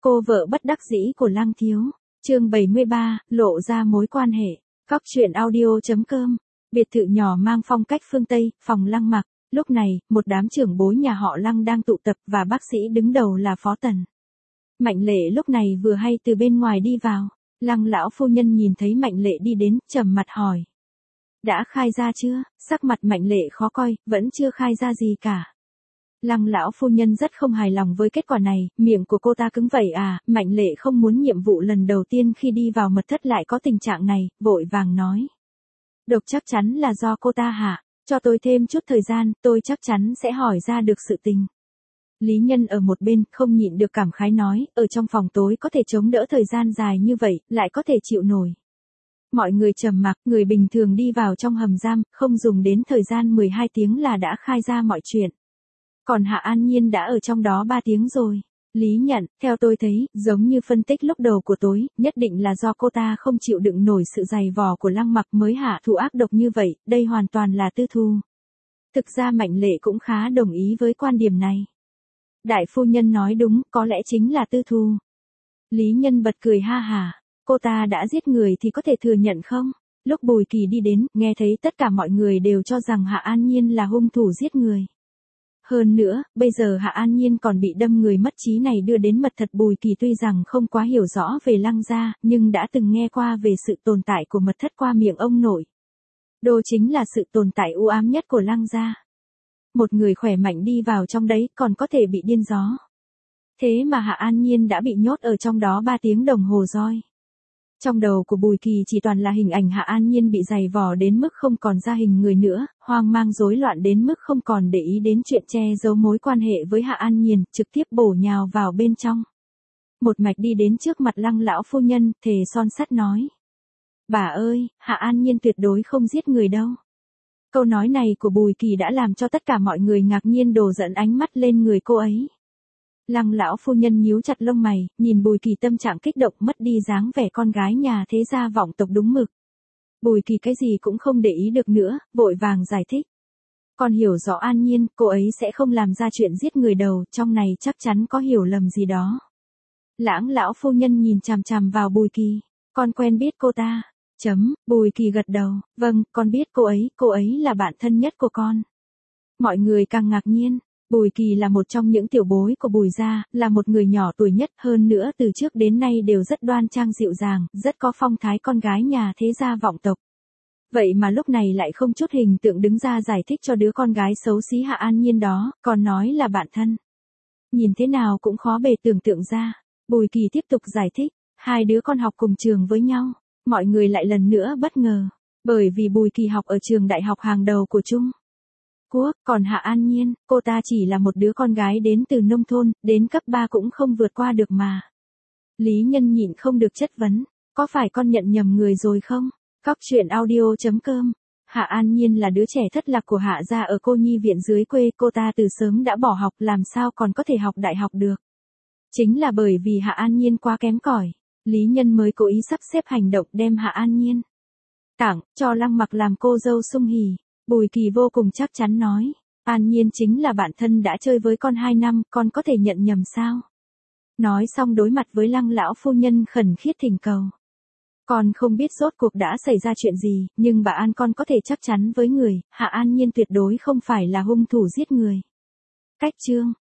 Cô vợ bất đắc dĩ của Lăng Thiếu. Chương 73, lộ ra mối quan hệ. Cóc truyện audio.com. Biệt thự nhỏ mang phong cách phương Tây, phòng Lăng Mặc. Lúc này, một đám trưởng bối nhà họ Lăng đang tụ tập và bác sĩ đứng đầu là Phó Tần. Mạnh Lệ lúc này vừa hay từ bên ngoài đi vào. Lăng lão phu nhân nhìn thấy Mạnh Lệ đi đến, trầm mặt hỏi. Đã khai ra chưa? Sắc mặt Mạnh Lệ khó coi, vẫn chưa khai ra gì cả. Lăng lão phu nhân rất không hài lòng với kết quả này, miệng của cô ta cứng vậy à, Mạnh Lệ không muốn nhiệm vụ lần đầu tiên khi đi vào mật thất lại có tình trạng này, vội vàng nói. Độc chắc chắn là do cô ta hả? Cho tôi thêm chút thời gian, tôi chắc chắn sẽ hỏi ra được sự tình. Lý Nhân ở một bên, không nhịn được cảm khái nói, ở trong phòng tối có thể chống đỡ thời gian dài như vậy, lại có thể chịu nổi. Mọi người trầm mặc, người bình thường đi vào trong hầm giam, không dùng đến thời gian 12 tiếng là đã khai ra mọi chuyện. Còn Hạ An Nhiên đã ở trong đó 3 tiếng rồi. Lý Nhận, theo tôi thấy, giống như phân tích lúc đầu của tối, nhất định là do cô ta không chịu đựng nổi sự dày vò của Lăng Mặc mới hạ thủ ác độc như vậy, đây hoàn toàn là tư thu. Thực ra Mạnh Lệ cũng khá đồng ý với quan điểm này. Đại phu nhân nói đúng, có lẽ chính là tư thu. Lý Nhân bật cười ha hả, cô ta đã giết người thì có thể thừa nhận không? Lúc Bùi Kỳ đi đến, nghe thấy tất cả mọi người đều cho rằng Hạ An Nhiên là hung thủ giết người. Hơn nữa, bây giờ Hạ An Nhiên còn bị đâm người mất trí này đưa đến mật thất. Bùi Kỳ tuy rằng không quá hiểu rõ về Lăng gia, nhưng đã từng nghe qua về sự tồn tại của mật thất qua miệng ông nội. Đó chính là sự tồn tại u ám nhất của Lăng gia. Một người khỏe mạnh đi vào trong đấy còn có thể bị điên gió. Thế mà Hạ An Nhiên đã bị nhốt ở trong đó 3 tiếng đồng hồ rồi. Trong đầu của Bùi Kỳ chỉ toàn là hình ảnh Hạ An Nhiên bị dày vò đến mức không còn ra hình người nữa, hoang mang rối loạn đến mức không còn để ý đến chuyện che giấu mối quan hệ với Hạ An Nhiên, trực tiếp bổ nhào vào bên trong. Một mạch đi đến trước mặt Lăng lão phu nhân, thề son sắt nói. Bà ơi, Hạ An Nhiên tuyệt đối không giết người đâu. Câu nói này của Bùi Kỳ đã làm cho tất cả mọi người ngạc nhiên đổ dẫn ánh mắt lên người cô ấy. Lăng lão phu nhân nhíu chặt lông mày, nhìn Bùi Kỳ tâm trạng kích động mất đi dáng vẻ con gái nhà thế gia vọng tộc đúng mực. Bùi Kỳ cái gì cũng không để ý được nữa, vội vàng giải thích. Con hiểu rõ An Nhiên, cô ấy sẽ không làm ra chuyện giết người đâu, trong này chắc chắn có hiểu lầm gì đó. Lãng lão phu nhân nhìn chằm chằm vào Bùi Kỳ, con quen biết cô ta. Bùi Kỳ gật đầu, vâng, con biết cô ấy là bạn thân nhất của con. Mọi người càng ngạc nhiên. Bùi Kỳ là một trong những tiểu bối của Bùi gia, là một người nhỏ tuổi nhất, hơn nữa từ trước đến nay đều rất đoan trang dịu dàng, rất có phong thái con gái nhà thế gia vọng tộc. Vậy mà lúc này lại không chút hình tượng đứng ra giải thích cho đứa con gái xấu xí Hạ An Nhiên đó, còn nói là bạn thân. Nhìn thế nào cũng khó bề tưởng tượng ra. Bùi Kỳ tiếp tục giải thích, hai đứa con học cùng trường với nhau. Mọi người lại lần nữa bất ngờ, bởi vì Bùi Kỳ học ở trường đại học hàng đầu của Trung Quốc, còn Hạ An Nhiên, cô ta chỉ là một đứa con gái đến từ nông thôn, đến cấp 3 cũng không vượt qua được mà. Lý Nhân nhịn không được chất vấn, có phải con nhận nhầm người rồi không? Cóc truyện audio.com. Hạ An Nhiên là đứa trẻ thất lạc của Hạ gia ở cô nhi viện dưới quê, cô ta từ sớm đã bỏ học, làm sao còn có thể học đại học được. Chính là bởi vì Hạ An Nhiên quá kém cỏi, Lý Nhân mới cố ý sắp xếp hành động đem Hạ An Nhiên tặng cho Lăng Mặc làm cô dâu sung hỉ. Bùi Kỳ vô cùng chắc chắn nói, An Nhiên chính là bạn thân đã chơi với con 2 năm, con có thể nhận nhầm sao? Nói xong đối mặt với Lăng lão phu nhân khẩn khiết thỉnh cầu. Con không biết rốt cuộc đã xảy ra chuyện gì, nhưng bà An con có thể chắc chắn với người, Hạ An Nhiên tuyệt đối không phải là hung thủ giết người. Cách chương